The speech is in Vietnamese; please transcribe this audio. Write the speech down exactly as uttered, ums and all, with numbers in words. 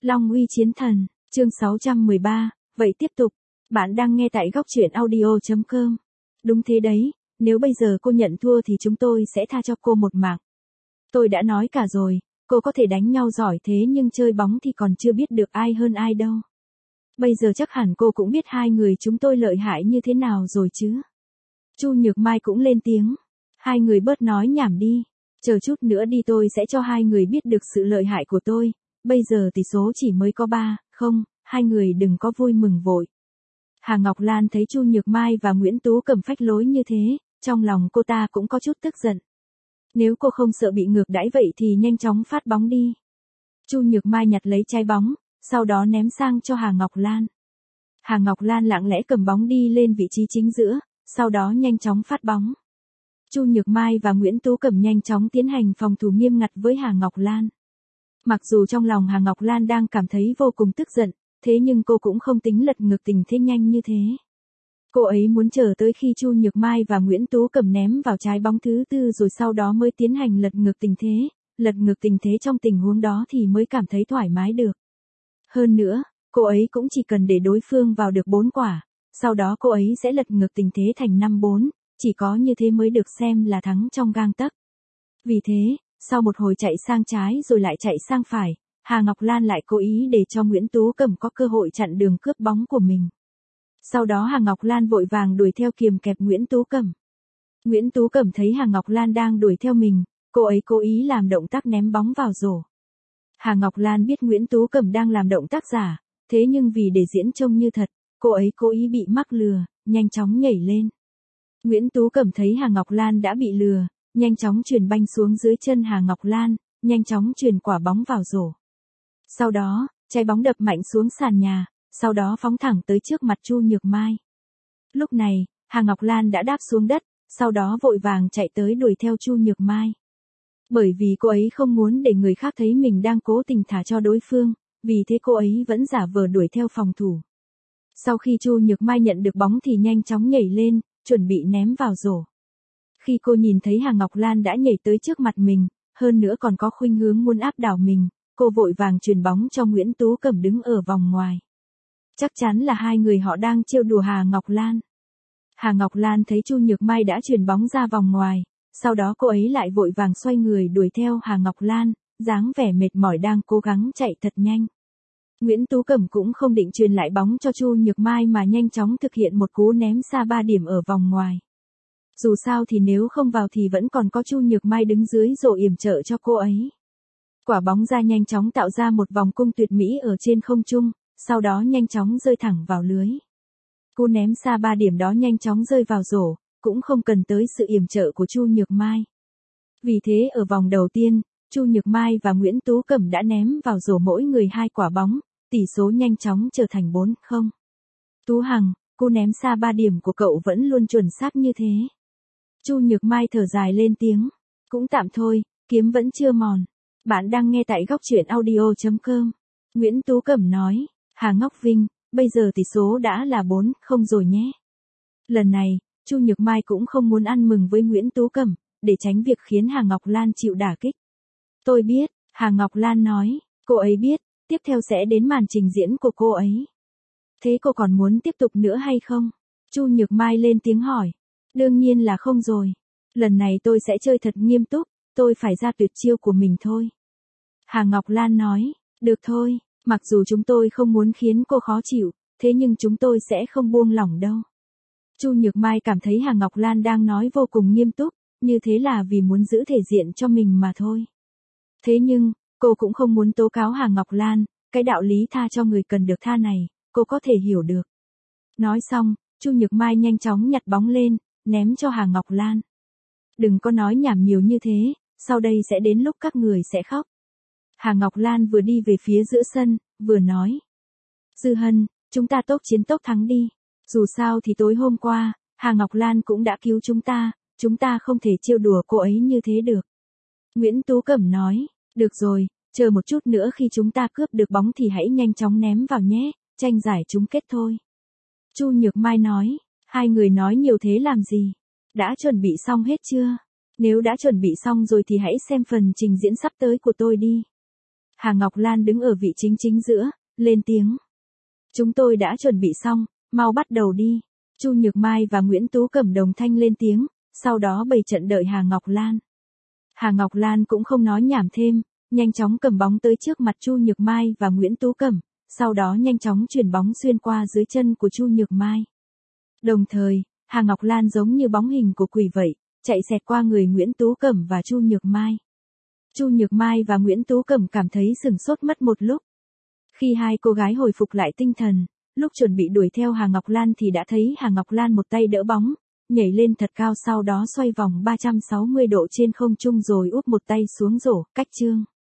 Long uy chiến thần, chương sáu trăm mười ba, vậy tiếp tục. Bạn đang nghe tại góc truyện audio chấm com. Đúng thế đấy, nếu bây giờ cô nhận thua thì chúng tôi sẽ tha cho cô một mạng. Tôi đã nói cả rồi, cô có thể đánh nhau giỏi thế nhưng chơi bóng thì còn chưa biết được ai hơn ai đâu. Bây giờ chắc hẳn cô cũng biết hai người chúng tôi lợi hại như thế nào rồi chứ. Chu Nhược Mai cũng lên tiếng. Hai người bớt nói nhảm đi, chờ chút nữa đi tôi sẽ cho hai người biết được sự lợi hại của tôi. Bây giờ tỷ số chỉ mới có ba, không, hai người đừng có vui mừng vội. Hà Ngọc Lan thấy Chu Nhược Mai và Nguyễn Tú Cẩm phách lối như thế, trong lòng cô ta cũng có chút tức giận. Nếu cô không sợ bị ngược đãi vậy thì nhanh chóng phát bóng đi. Chu Nhược Mai nhặt lấy trái bóng, sau đó ném sang cho Hà Ngọc Lan. Hà Ngọc Lan lặng lẽ cầm bóng đi lên vị trí chính giữa, sau đó nhanh chóng phát bóng. Chu Nhược Mai và Nguyễn Tú Cẩm nhanh chóng tiến hành phòng thủ nghiêm ngặt với Hà Ngọc Lan. Mặc dù trong lòng Hà Ngọc Lan đang cảm thấy vô cùng tức giận, thế nhưng cô cũng không tính lật ngược tình thế nhanh như thế. Cô ấy muốn chờ tới khi Chu Nhược Mai và Nguyễn Tú Cẩm ném vào trái bóng thứ tư rồi sau đó mới tiến hành lật ngược tình thế, lật ngược tình thế trong tình huống đó thì mới cảm thấy thoải mái được. Hơn nữa, cô ấy cũng chỉ cần để đối phương vào được bốn quả, sau đó cô ấy sẽ lật ngược tình thế thành năm bốn, chỉ có như thế mới được xem là thắng trong gang tấc. Vì thế, sau một hồi chạy sang trái rồi lại chạy sang phải, Hà Ngọc Lan lại cố ý để cho Nguyễn Tú Cẩm có cơ hội chặn đường cướp bóng của mình. Sau đó Hà Ngọc Lan vội vàng đuổi theo kiềm kẹp Nguyễn Tú Cẩm. Nguyễn Tú Cẩm thấy Hà Ngọc Lan đang đuổi theo mình, cô ấy cố ý làm động tác ném bóng vào rổ. Hà Ngọc Lan biết Nguyễn Tú Cẩm đang làm động tác giả, thế nhưng vì để diễn trông như thật, cô ấy cố ý bị mắc lừa, nhanh chóng nhảy lên. Nguyễn Tú Cẩm thấy Hà Ngọc Lan đã bị lừa, nhanh chóng chuyền banh xuống dưới chân Hà Ngọc Lan, nhanh chóng chuyền quả bóng vào rổ. Sau đó, trái bóng đập mạnh xuống sàn nhà, sau đó phóng thẳng tới trước mặt Chu Nhược Mai. Lúc này, Hà Ngọc Lan đã đáp xuống đất, sau đó vội vàng chạy tới đuổi theo Chu Nhược Mai. Bởi vì cô ấy không muốn để người khác thấy mình đang cố tình thả cho đối phương, vì thế cô ấy vẫn giả vờ đuổi theo phòng thủ. Sau khi Chu Nhược Mai nhận được bóng thì nhanh chóng nhảy lên, chuẩn bị ném vào rổ. Khi cô nhìn thấy Hà Ngọc Lan đã nhảy tới trước mặt mình, hơn nữa còn có khuynh hướng muốn áp đảo mình, cô vội vàng chuyền bóng cho Nguyễn Tú Cẩm đứng ở vòng ngoài. Chắc chắn là hai người họ đang trêu đùa Hà Ngọc Lan. Hà Ngọc Lan thấy Chu Nhược Mai đã chuyền bóng ra vòng ngoài, sau đó cô ấy lại vội vàng xoay người đuổi theo Hà Ngọc Lan, dáng vẻ mệt mỏi đang cố gắng chạy thật nhanh. Nguyễn Tú Cẩm cũng không định truyền lại bóng cho Chu Nhược Mai mà nhanh chóng thực hiện một cú ném xa ba điểm ở vòng ngoài. Dù sao thì nếu không vào thì vẫn còn có Chu Nhược Mai đứng dưới rổ yểm trợ cho cô ấy. Quả bóng ra nhanh chóng tạo ra một vòng cung tuyệt mỹ ở trên không trung, sau đó nhanh chóng rơi thẳng vào lưới. Cú ném xa ba điểm đó nhanh chóng rơi vào rổ, cũng không cần tới sự yểm trợ của Chu Nhược Mai. Vì thế ở vòng đầu tiên, Chu Nhược Mai và Nguyễn Tú Cẩm đã ném vào rổ mỗi người hai quả bóng, tỷ số nhanh chóng trở thành bốn không. Tú Hằng, cú ném xa ba điểm của cậu vẫn luôn chuẩn xác như thế. Chu Nhược Mai thở dài lên tiếng. Cũng tạm thôi, kiếm vẫn chưa mòn. Bạn đang nghe tại góc truyện audio chấm com. Nguyễn Tú Cẩm nói, Hà Ngọc Vinh, bây giờ tỷ số đã là bốn không rồi nhé. Lần này, Chu Nhược Mai cũng không muốn ăn mừng với Nguyễn Tú Cẩm, để tránh việc khiến Hà Ngọc Lan chịu đả kích. Tôi biết, Hà Ngọc Lan nói, cô ấy biết, tiếp theo sẽ đến màn trình diễn của cô ấy. Thế cô còn muốn tiếp tục nữa hay không? Chu Nhược Mai lên tiếng hỏi. Đương nhiên là không rồi. Lần này tôi sẽ chơi thật nghiêm túc, tôi phải ra tuyệt chiêu của mình thôi. Hà Ngọc Lan nói, được thôi, mặc dù chúng tôi không muốn khiến cô khó chịu, thế nhưng chúng tôi sẽ không buông lỏng đâu. Chu Nhược Mai cảm thấy Hà Ngọc Lan đang nói vô cùng nghiêm túc, như thế là vì muốn giữ thể diện cho mình mà thôi. Thế nhưng, cô cũng không muốn tố cáo Hà Ngọc Lan, cái đạo lý tha cho người cần được tha này, cô có thể hiểu được. Nói xong, Chu Nhược Mai nhanh chóng nhặt bóng lên, ném cho Hà Ngọc Lan. Đừng có nói nhảm nhiều như thế, sau đây sẽ đến lúc các người sẽ khóc. Hà Ngọc Lan vừa đi về phía giữa sân, vừa nói. Dư Hân, chúng ta tốc chiến tốc thắng đi. Dù sao thì tối hôm qua, Hà Ngọc Lan cũng đã cứu chúng ta, chúng ta không thể trêu đùa cô ấy như thế được. Nguyễn Tú Cẩm nói, được rồi, chờ một chút nữa khi chúng ta cướp được bóng thì hãy nhanh chóng ném vào nhé, tranh giải chung kết thôi. Chu Nhược Mai nói, hai người nói nhiều thế làm gì? Đã chuẩn bị xong hết chưa? Nếu đã chuẩn bị xong rồi thì hãy xem phần trình diễn sắp tới của tôi đi. Hà Ngọc Lan đứng ở vị chính chính giữa, lên tiếng. Chúng tôi đã chuẩn bị xong, mau bắt đầu đi. Chu Nhược Mai và Nguyễn Tú Cẩm đồng thanh lên tiếng, sau đó bày trận đợi Hà Ngọc Lan. Hà Ngọc Lan cũng không nói nhảm thêm, nhanh chóng cầm bóng tới trước mặt Chu Nhược Mai và Nguyễn Tú Cẩm, sau đó nhanh chóng chuyền bóng xuyên qua dưới chân của Chu Nhược Mai. Đồng thời, Hà Ngọc Lan giống như bóng hình của quỷ vậy, chạy xẹt qua người Nguyễn Tú Cẩm và Chu Nhược Mai. Chu Nhược Mai và Nguyễn Tú Cẩm cảm thấy sửng sốt mất một lúc. Khi hai cô gái hồi phục lại tinh thần, lúc chuẩn bị đuổi theo Hà Ngọc Lan thì đã thấy Hà Ngọc Lan một tay đỡ bóng, nhảy lên thật cao sau đó xoay vòng ba trăm sáu mươi độ trên không trung rồi úp một tay xuống rổ, cách chương.